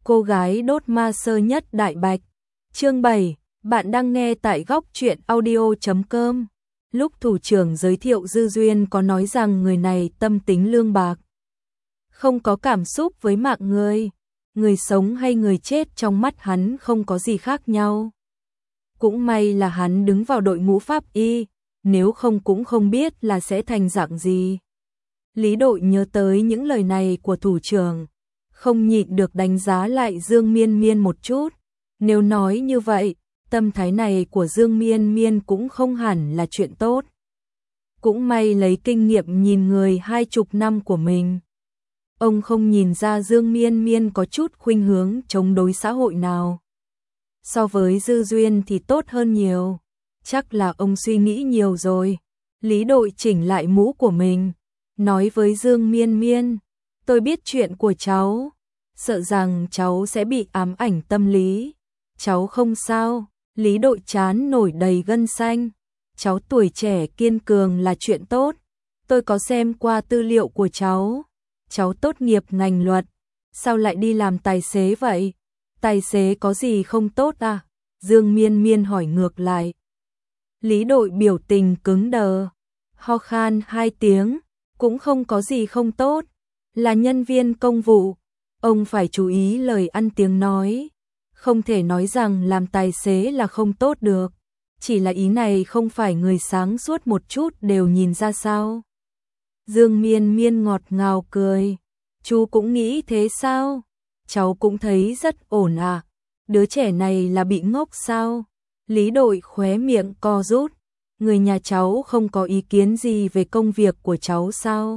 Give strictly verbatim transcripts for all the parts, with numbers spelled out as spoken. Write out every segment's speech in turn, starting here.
Cô gái đốt ma sơ nhất đại bạch. Chương bảy, bạn đang nghe tại góc truyện audio chấm com. Lúc thủ trưởng giới thiệu Dư Duyên có nói rằng người này tâm tính lương bạc, không có cảm xúc với mạng người, người sống hay người chết trong mắt hắn không có gì khác nhau. Cũng may là hắn đứng vào đội ngũ pháp y, nếu không cũng không biết là sẽ thành dạng gì. Lý Đội nhớ tới những lời này của thủ trưởng, không nhịn được đánh giá lại Dương Miên Miên một chút. Nếu nói như vậy, tâm thái này của Dương Miên Miên cũng không hẳn là chuyện tốt. Cũng may lấy kinh nghiệm nhìn người hai chục năm của mình, ông không nhìn ra Dương Miên Miên có chút khuynh hướng chống đối xã hội nào. So với Dư Duyên thì tốt hơn nhiều. Chắc là ông suy nghĩ nhiều rồi. Lý Đội chỉnh lại mũ của mình, nói với Dương Miên Miên, tôi biết chuyện của cháu, sợ rằng cháu sẽ bị ám ảnh tâm lý. Cháu không sao. Lý Đội chán nổi đầy gân xanh. Cháu tuổi trẻ kiên cường là chuyện tốt. Tôi có xem qua tư liệu của cháu. Cháu tốt nghiệp ngành luật, sao lại đi làm tài xế vậy? Tài xế có gì không tốt à? Dương Miên Miên hỏi ngược lại. Lý Đội biểu tình cứng đờ, ho khan hai tiếng, cũng không có gì không tốt, là nhân viên công vụ, ông phải chú ý lời ăn tiếng nói, không thể nói rằng làm tài xế là không tốt được, chỉ là ý này không phải người sáng suốt một chút đều nhìn ra sao? Dương Miên Miên ngọt ngào cười, chú cũng nghĩ thế sao? Cháu cũng thấy rất ổn à, đứa trẻ này là bị ngốc sao? Lý Đội khóe miệng co rút, người nhà cháu không có ý kiến gì về công việc của cháu sao?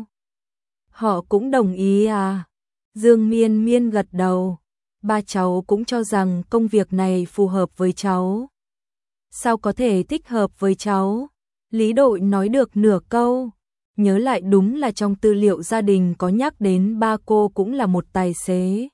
Họ cũng đồng ý à? Dương Miên Miên gật đầu, ba cháu cũng cho rằng công việc này phù hợp với cháu. Sao có thể thích hợp với cháu? Lý Đội nói được nửa câu, nhớ lại đúng là trong tư liệu gia đình có nhắc đến ba cô cũng là một tài xế.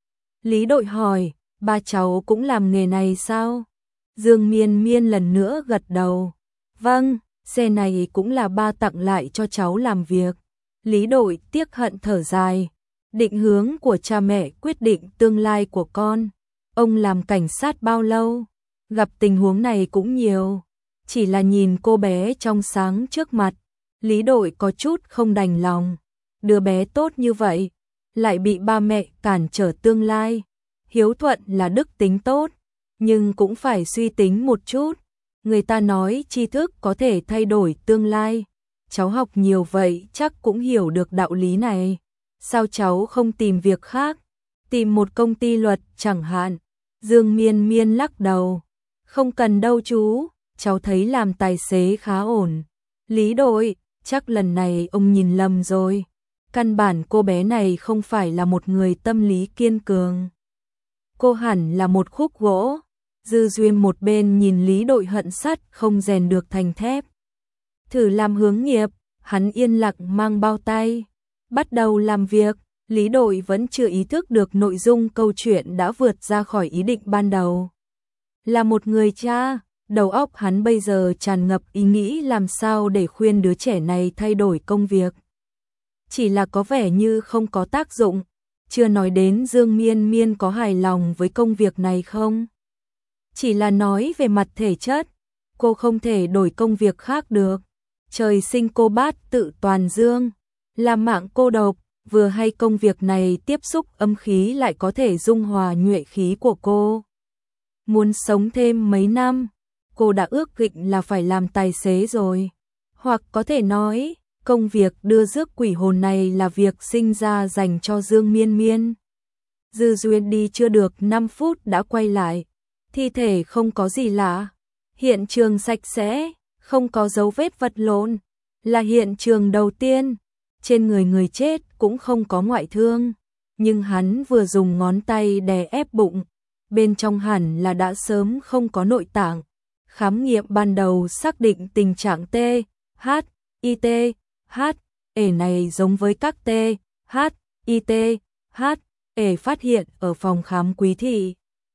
Lý Đội hỏi, ba cháu cũng làm nghề này sao? Dương Miên Miên lần nữa gật đầu. Vâng, xe này cũng là ba tặng lại cho cháu làm việc. Lý Đội tiếc hận thở dài. Định hướng của cha mẹ quyết định tương lai của con. Ông làm cảnh sát bao lâu? Gặp tình huống này cũng nhiều. Chỉ là nhìn cô bé trong sáng trước mặt, Lý Đội có chút không đành lòng. Đứa bé tốt như vậy, lại bị ba mẹ cản trở tương lai. Hiếu thuận là đức tính tốt, nhưng cũng phải suy tính một chút. Người ta nói tri thức có thể thay đổi tương lai. Cháu học nhiều vậy chắc cũng hiểu được đạo lý này. Sao cháu không tìm việc khác? Tìm một công ty luật chẳng hạn. Dương Miên Miên lắc đầu. Không cần đâu chú, cháu thấy làm tài xế khá ổn. Lý Đội, chắc lần này ông nhìn lầm rồi. Căn bản cô bé này không phải là một người tâm lý kiên cường. Cô hẳn là một khúc gỗ. Dư Duyên một bên nhìn Lý Đội hận sắt không rèn được thành thép. Thử làm hướng nghiệp, hắn yên lặng mang bao tay. Bắt đầu làm việc, Lý Đội vẫn chưa ý thức được nội dung câu chuyện đã vượt ra khỏi ý định ban đầu. Là một người cha, đầu óc hắn bây giờ tràn ngập ý nghĩ làm sao để khuyên đứa trẻ này thay đổi công việc. Chỉ là có vẻ như không có tác dụng, chưa nói đến Dương Miên Miên có hài lòng với công việc này không. Chỉ là nói về mặt thể chất, cô không thể đổi công việc khác được. Trời sinh cô bát tự toàn dương, là mạng cô độc, vừa hay công việc này tiếp xúc âm khí lại có thể dung hòa nhuệ khí của cô. Muốn sống thêm mấy năm, cô đã ước định là phải làm tài xế rồi. Hoặc có thể nói, công việc đưa rước quỷ hồn này là việc sinh ra dành cho Dương Miên Miên. Dư Duyên đi chưa được năm phút đã quay lại. Thi thể không có gì lạ. Hiện trường sạch sẽ, không có dấu vết vật lộn. Là hiện trường đầu tiên. Trên người người chết cũng không có ngoại thương. Nhưng hắn vừa dùng ngón tay đè ép bụng. Bên trong hẳn là đã sớm không có nội tạng. Khám nghiệm ban đầu xác định tình trạng T, H, I T, H, E này giống với các T, H, I T, H, E phát hiện ở phòng khám Quý thị.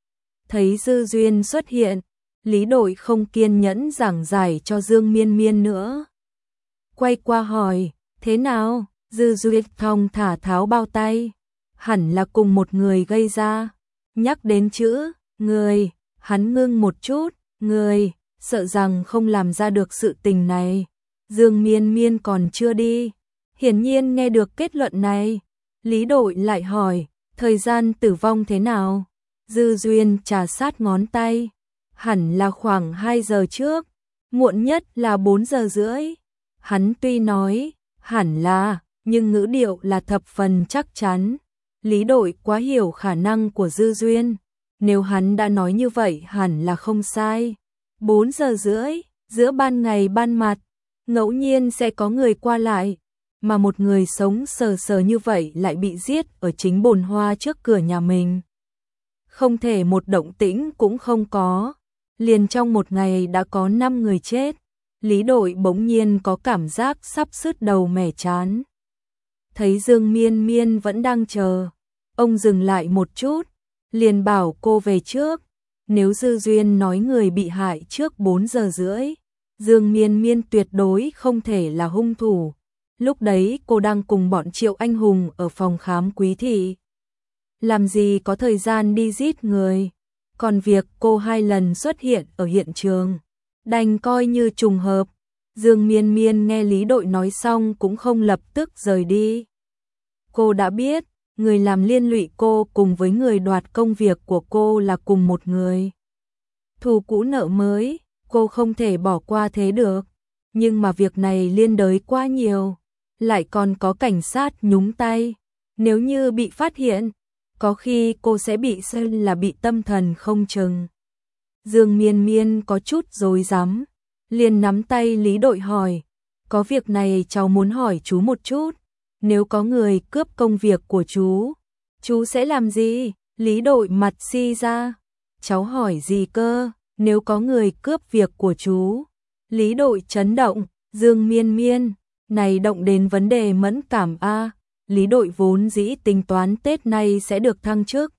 Thấy Dư Duyên xuất hiện, Lý Đội không kiên nhẫn giảng giải cho Dương Miên Miên nữa. Quay qua hỏi, thế nào? Dư Duyên thong thả tháo bao tay. Hẳn là cùng một người gây ra. Nhắc đến chữ người, hắn ngưng một chút, người, sợ rằng không làm ra được sự tình này. Dương Miên Miên còn chưa đi. Hiển nhiên nghe được kết luận này, Lý Đội lại hỏi, thời gian tử vong thế nào? Dư Duyên trà sát ngón tay, hẳn là khoảng hai giờ trước, muộn nhất là bốn giờ rưỡi. Hắn tuy nói, hẳn là, nhưng ngữ điệu là thập phần chắc chắn. Lý Đội quá hiểu khả năng của Dư Duyên, nếu hắn đã nói như vậy hẳn là không sai. bốn giờ rưỡi, giữa ban ngày ban mặt, ngẫu nhiên sẽ có người qua lại, mà một người sống sờ sờ như vậy lại bị giết ở chính bồn hoa trước cửa nhà mình. Không thể một động tĩnh cũng không có, liền trong một ngày đã có năm người chết. Lý Đội bỗng nhiên có cảm giác sắp sứt đầu mẻ chán. Thấy Dương Miên Miên vẫn đang chờ, ông dừng lại một chút, liền bảo cô về trước. Nếu Dư Duyên nói người bị hại trước bốn giờ rưỡi, Dương Miên Miên tuyệt đối không thể là hung thủ. Lúc đấy cô đang cùng bọn Triệu Anh Hùng ở phòng khám Quý thị. Làm gì có thời gian đi giết người, còn việc cô hai lần xuất hiện ở hiện trường, đành coi như trùng hợp. Dương Miên Miên nghe Lý Đội nói xong cũng không lập tức rời đi. Cô đã biết, người làm liên lụy cô cùng với người đoạt công việc của cô là cùng một người. Thù cũ nợ mới, cô không thể bỏ qua thế được. Nhưng mà việc này liên đới quá nhiều, lại còn có cảnh sát nhúng tay. Nếu như bị phát hiện, có khi cô sẽ bị xem là bị tâm thần không chừng. Dương Miên Miên có chút rối rắm, liền nắm tay Lý Đội hỏi, có việc này cháu muốn hỏi chú một chút. Nếu có người cướp công việc của chú, chú sẽ làm gì? Lý Đội mặt si ra, cháu hỏi gì cơ? Nếu có người cướp việc của chú. Lý Đội chấn động, Dương Miên Miên, này động đến vấn đề mẫn cảm a. Lý Đội vốn dĩ tính toán Tết này sẽ được thăng chức.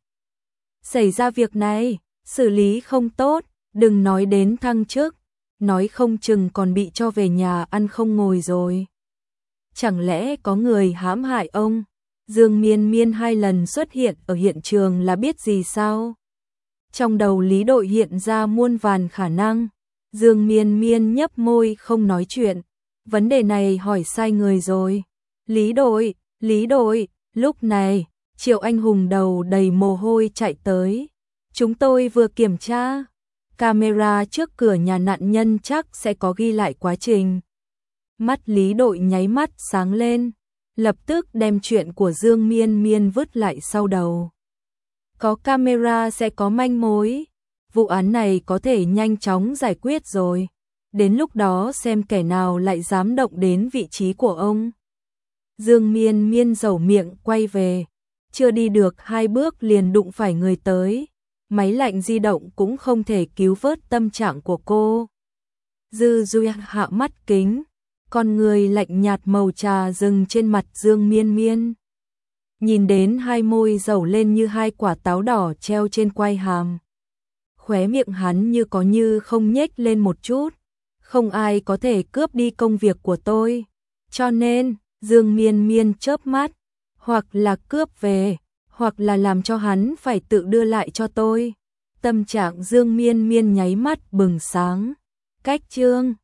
Xảy ra việc này, xử lý không tốt, đừng nói đến thăng chức, nói không chừng còn bị cho về nhà ăn không ngồi rồi. Chẳng lẽ có người hãm hại ông? Dương Miên Miên hai lần xuất hiện ở hiện trường là biết gì sao? Trong đầu Lý Đội hiện ra muôn vàn khả năng. Dương Miên Miên nhấp môi không nói chuyện. Vấn đề này hỏi sai người rồi. Lý Đội, Lý Đội, lúc này, Triệu Anh Hùng đầu đầy mồ hôi chạy tới. Chúng tôi vừa kiểm tra. Camera trước cửa nhà nạn nhân chắc sẽ có ghi lại quá trình. Mắt Lý Đội nháy mắt sáng lên, lập tức đem chuyện của Dương Miên Miên vứt lại sau đầu. Có camera sẽ có manh mối, vụ án này có thể nhanh chóng giải quyết rồi. Đến lúc đó xem kẻ nào lại dám động đến vị trí của ông. Dương Miên Miên dẩu miệng quay về, chưa đi được hai bước liền đụng phải người tới. Máy lạnh di động cũng không thể cứu vớt tâm trạng của cô. Dư Duyên hạ mắt kính, con người lạnh nhạt màu trà dừng trên mặt Dương Miên Miên. Nhìn đến hai môi dẩu lên như hai quả táo đỏ treo trên quai hàm. Khóe miệng hắn như có như không nhếch lên một chút. Không ai có thể cướp đi công việc của tôi. Cho nên, Dương Miên Miên chớp mắt, hoặc là cướp về, hoặc là làm cho hắn phải tự đưa lại cho tôi. Tâm trạng Dương Miên Miên nháy mắt bừng sáng. Cách chương